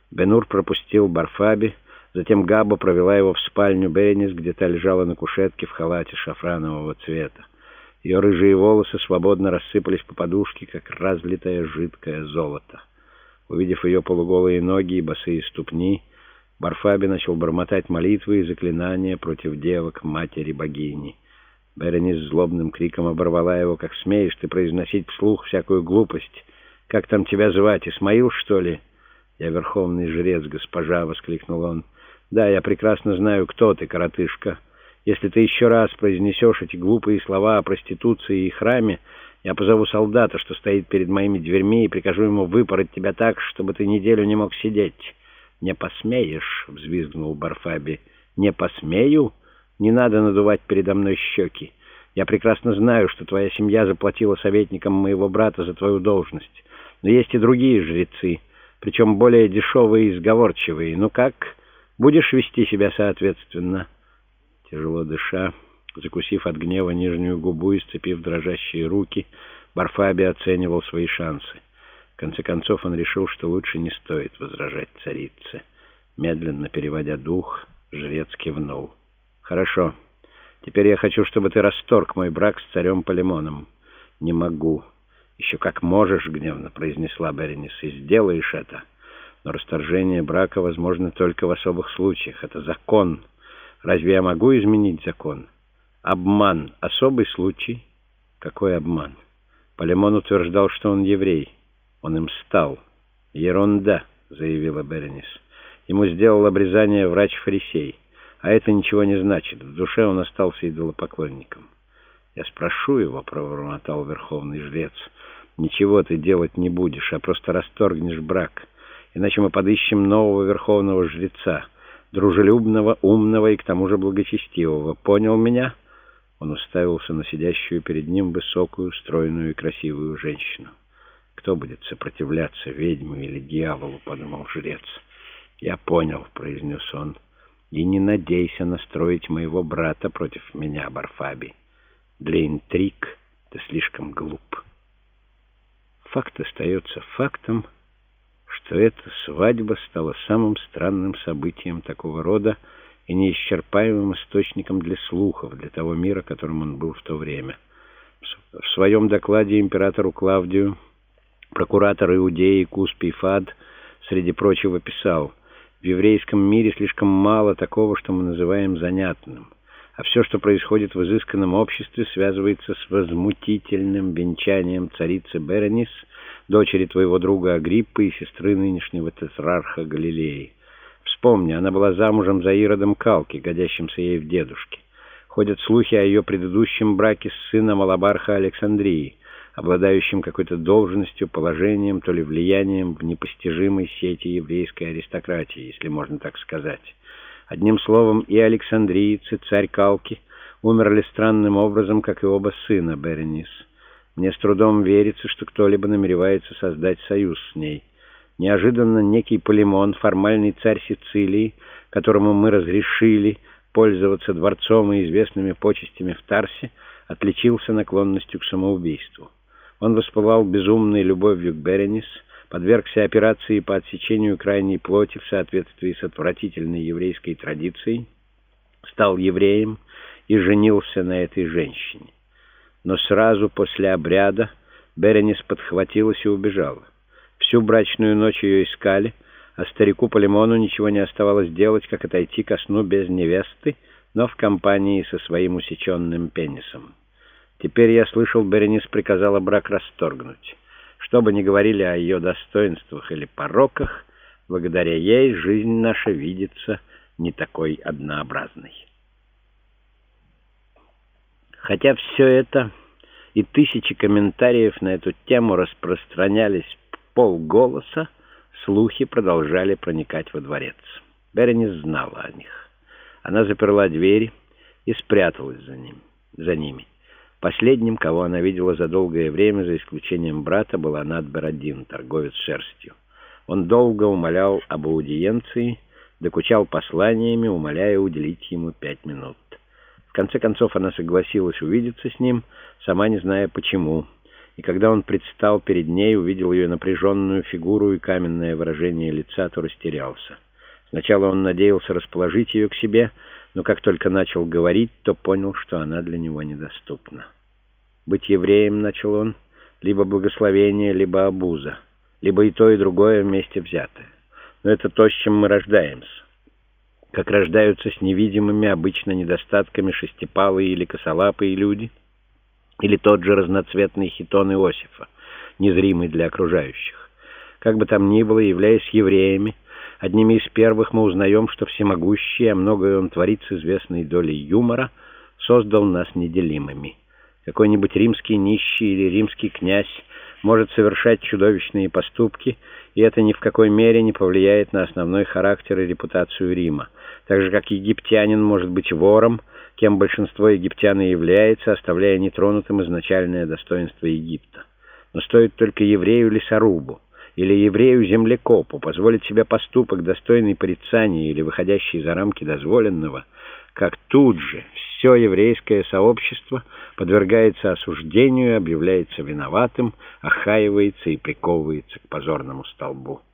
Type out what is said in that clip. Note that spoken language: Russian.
Бенур пропустил Барфаби, затем Габа провела его в спальню Беренис, где та лежала на кушетке в халате шафранового цвета. Ее рыжие волосы свободно рассыпались по подушке, как разлитое жидкое золото. Увидев ее полуголые ноги и босые ступни, Барфаби начал бормотать молитвы и заклинания против девок матери богини. Беренис злобным криком оборвала его: «Как смеешь ты произносить вслух всякую глупость? Как там тебя звать, Исмаил, что ли?» «Я верховный жрец, госпожа», — воскликнул он. «Да, я прекрасно знаю, кто ты, коротышка. Если ты еще раз произнесешь эти глупые слова о проституции и храме, я позову солдата, что стоит перед моими дверьми, и прикажу ему выпороть тебя так, чтобы ты неделю не мог сидеть». «Не посмеешь», — взвизгнул Барфаби. «Не посмею? Не надо надувать передо мной щеки. Я прекрасно знаю, что твоя семья заплатила советникам моего брата за твою должность. Но есть и другие жрецы, причем более дешевые и сговорчивые. Ну как, будешь вести себя соответственно?» Тяжело дыша, закусив от гнева нижнюю губу и сцепив дрожащие руки, Барфаби оценивал свои шансы. В конце концов он решил, что лучше не стоит возражать царице. Медленно переводя дух, жрец кивнул. «Хорошо. Теперь я хочу, чтобы ты расторг мой брак с царем Полимоном». «Не могу». «Еще как можешь», — гневно произнесла Беренис, — «и сделаешь это. Но расторжение брака возможно только в особых случаях. Это закон. Разве я могу изменить закон? Обман — особый случай». «Какой обман?» «Полимон утверждал, что он еврей. Он им стал». «Ерунда», — заявила Беренис. «Ему сделал обрезание врач-фарисей. А это ничего не значит. В душе он остался идолопоклонником». «Я спрошу его», — пробормотал верховный жрец. «Ничего ты делать не будешь, а просто расторгнешь брак. Иначе мы подыщем нового верховного жреца, дружелюбного, умного и к тому же благочестивого. Понял меня?» Он уставился на сидящую перед ним высокую, стройную и красивую женщину. «Кто будет сопротивляться, ведьме или дьяволу?» — подумал жрец. «Я понял», — произнес он. «И не надейся настроить моего брата против меня, Барфаби. Для интриг ты слишком глуп». Факт остается фактом, что эта свадьба стала самым странным событием такого рода и неисчерпаемым источником для слухов, для того мира, которым он был в то время. В своем докладе императору Клавдию прокуратор Иудеи Куспий Фад, среди прочего, писал: «В еврейском мире слишком мало такого, что мы называем занятным, а все, что происходит в изысканном обществе, связывается с возмутительным венчанием царицы Беренис, дочери твоего друга Агриппы и сестры нынешнего тетрарха Галилеи. Вспомни, она была замужем за Иродом Калки, годящимся ей в дедушке. Ходят слухи о ее предыдущем браке с сыном Алабарха Александрии, обладающим какой-то должностью, положением, то ли влиянием в непостижимой сети еврейской аристократии, если можно так сказать. Одним словом, и Александриец, и царь Калки умерли странным образом, как и оба сына Беренис. Мне с трудом верится, что кто-либо намеревается создать союз с ней. Неожиданно некий Полимон, формальный царь Сицилии, которому мы разрешили пользоваться дворцом и известными почестями в Тарсе, отличился наклонностью к самоубийству. Он воспылал безумной любовью к Беренис, подвергся операции по отсечению крайней плоти в соответствии с отвратительной еврейской традицией, стал евреем и женился на этой женщине. Но сразу после обряда Беренис подхватилась и убежала. Всю брачную ночь ее искали, а старику Полимону ничего не оставалось делать, как отойти ко сну без невесты, но в компании со своим усеченным пенисом. Теперь, я слышал, Беренис приказала брак расторгнуть. Что бы ни говорили о ее достоинствах или пороках, благодаря ей жизнь наша видится не такой однообразной. Хотя все это и тысячи комментариев на эту тему распространялись в полголоса, слухи продолжали проникать во дворец. Беренис знала о них. Она заперла двери и спряталась за ними. Последним, кого она видела за долгое время, за исключением брата, был Анат Берадин, торговец шерстью. Он долго умолял об аудиенции, докучал посланиями, умоляя уделить ему 5 минут. В конце концов она согласилась увидеться с ним, сама не зная почему, и когда он предстал перед ней, увидел ее напряженную фигуру и каменное выражение лица, то растерялся. Сначала он надеялся расположить ее к себе, но как только начал говорить, то понял, что она для него недоступна. «Быть евреем, — начал он, — либо благословение, либо обуза, либо и то, и другое вместе взятое. Но это то, с чем мы рождаемся. Как рождаются с невидимыми, обычно недостатками шестипалые или косолапые люди, или тот же разноцветный хитон Иосифа, незримый для окружающих. Как бы там ни было, являясь евреями, одними из первых мы узнаем, что всемогущий, а многое он творит с известной долей юмора, создал нас неделимыми. Какой-нибудь римский нищий или римский князь может совершать чудовищные поступки, и это ни в какой мере не повлияет на основной характер и репутацию Рима. Так же, как египтянин может быть вором, кем большинство египтян и является, оставляя нетронутым изначальное достоинство Египта. Но стоит только еврею-лесорубу или еврею-землекопу позволить себе поступок, достойный порицания или выходящий за рамки дозволенного, как тут же все еврейское сообщество подвергается осуждению, объявляется виноватым, охаивается и приковывается к позорному столбу.